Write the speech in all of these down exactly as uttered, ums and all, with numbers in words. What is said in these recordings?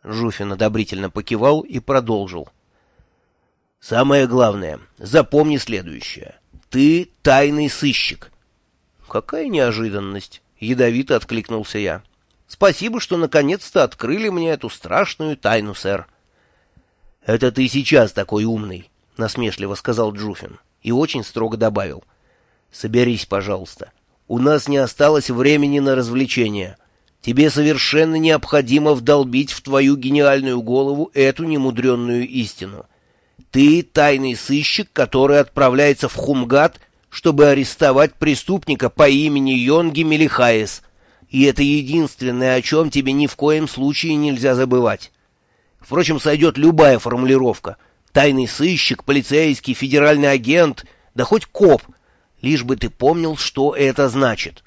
Жуфин одобрительно покивал и продолжил. «Самое главное, запомни следующее. Ты тайный сыщик». «Какая неожиданность!» — ядовито откликнулся я. «Спасибо, что наконец-то открыли мне эту страшную тайну, сэр». «Это ты сейчас такой умный», — насмешливо сказал Джуфин и очень строго добавил. «Соберись, пожалуйста. У нас не осталось времени на развлечения. Тебе совершенно необходимо вдолбить в твою гениальную голову эту немудренную истину. Ты тайный сыщик, который отправляется в Хумгат, чтобы арестовать преступника по имени Йонги Мелихаес. И это единственное, о чем тебе ни в коем случае нельзя забывать. Впрочем, сойдет любая формулировка. Тайный сыщик, полицейский, федеральный агент, да хоть коп, лишь бы ты помнил, что это значит».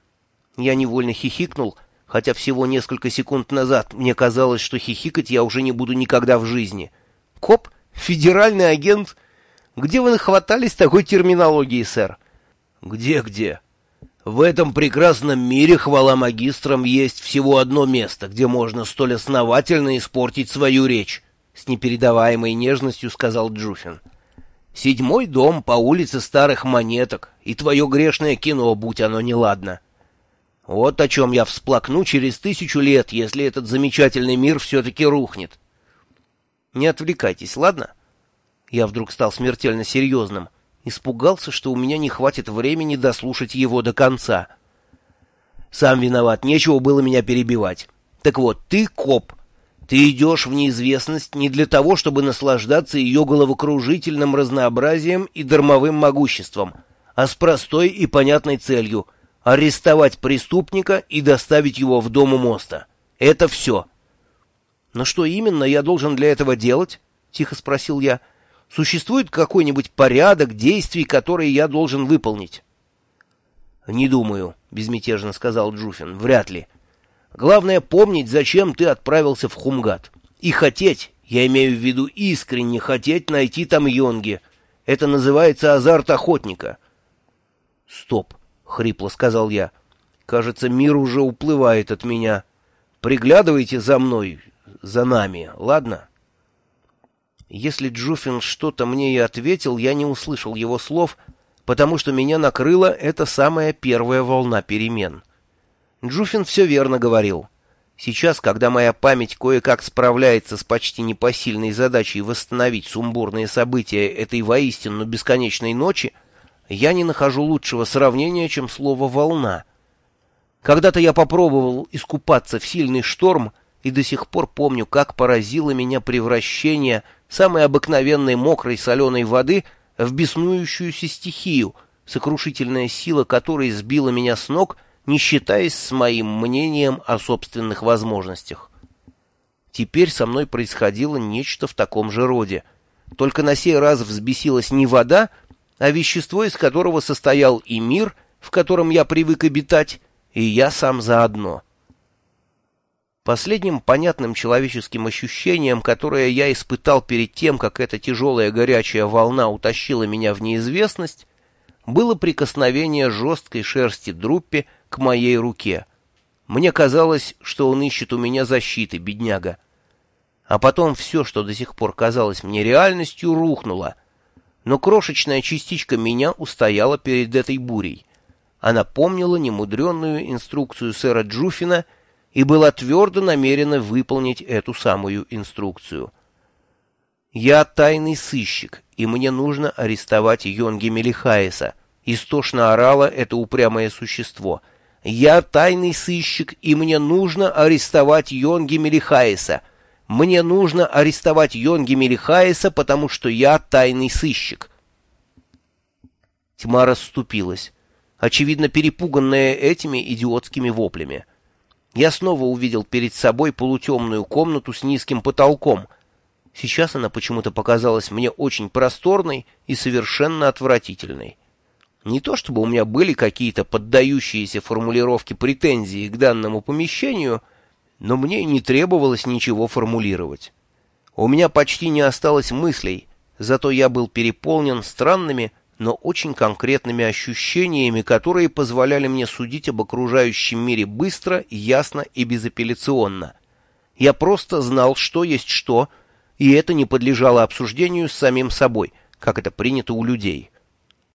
Я невольно хихикнул, хотя всего несколько секунд назад мне казалось, что хихикать я уже не буду никогда в жизни. «Коп? Федеральный агент? Где вы нахватались такой терминологии, сэр?» «Где-где? В этом прекрасном мире, хвала магистрам, есть всего одно место, где можно столь основательно испортить свою речь», — с непередаваемой нежностью сказал Джуфин. «Седьмой дом по улице Старых Монеток и твое грешное кино, будь оно неладно. Вот о чем я всплакну через тысячу лет, если этот замечательный мир все-таки рухнет». «Не отвлекайтесь, ладно?» Я вдруг стал смертельно серьезным. Испугался, что у меня не хватит времени дослушать его до конца. «Сам виноват, нечего было меня перебивать. Так вот, ты коп. Ты идешь в неизвестность не для того, чтобы наслаждаться ее головокружительным разнообразием и дармовым могуществом, а с простой и понятной целью — арестовать преступника и доставить его в дом у моста. Это все». «Но что именно я должен для этого делать?» — тихо спросил я. «Существует какой-нибудь порядок действий, которые я должен выполнить?» «Не думаю», — безмятежно сказал Джуфин. «Вряд ли. Главное помнить, зачем ты отправился в Хумгат. И хотеть, я имею в виду искренне хотеть найти там Йонги. Это называется азарт охотника». «Стоп», — хрипло сказал я. «Кажется, мир уже уплывает от меня. Приглядывайте за мной, за нами, ладно?» Если Джуфин что-то мне и ответил, я не услышал его слов, потому что меня накрыла эта самая первая волна перемен. Джуфин все верно говорил. Сейчас, когда моя память кое-как справляется с почти непосильной задачей восстановить сумбурные события этой воистину бесконечной ночи, я не нахожу лучшего сравнения, чем слово «волна». Когда-то я попробовал искупаться в сильный шторм, и до сих пор помню, как поразило меня превращение самой обыкновенной мокрой соленой воды в беснующуюся стихию, сокрушительная сила которой сбила меня с ног, не считаясь с моим мнением о собственных возможностях. Теперь со мной происходило нечто в таком же роде. Только на сей раз взбесилась не вода, а вещество, из которого состоял и мир, в котором я привык обитать, и я сам заодно. Последним понятным человеческим ощущением, которое я испытал перед тем, как эта тяжелая горячая волна утащила меня в неизвестность, было прикосновение жесткой шерсти Друппи к моей руке. Мне казалось, что он ищет у меня защиты, бедняга. А потом все, что до сих пор казалось мне реальностью, рухнуло. Но крошечная частичка меня устояла перед этой бурей. Она помнила немудренную инструкцию сэра Джуфина и была твердо намерена выполнить эту самую инструкцию. «Я тайный сыщик, и мне нужно арестовать Йонги Мелихаеса», — истошно орало это упрямое существо. «Я тайный сыщик, и мне нужно арестовать Йонги Мелихаеса. Мне нужно арестовать Йонги Мелихаеса, потому что я тайный сыщик». Тьма расступилась, очевидно перепуганная этими идиотскими воплями. Я снова увидел перед собой полутемную комнату с низким потолком. Сейчас она почему-то показалась мне очень просторной и совершенно отвратительной. Не то чтобы у меня были какие-то поддающиеся формулировке претензии к данному помещению, но мне не требовалось ничего формулировать. У меня почти не осталось мыслей, зато я был переполнен странными, но очень конкретными ощущениями, которые позволяли мне судить об окружающем мире быстро, ясно и безапелляционно. Я просто знал, что есть что, и это не подлежало обсуждению с самим собой, как это принято у людей.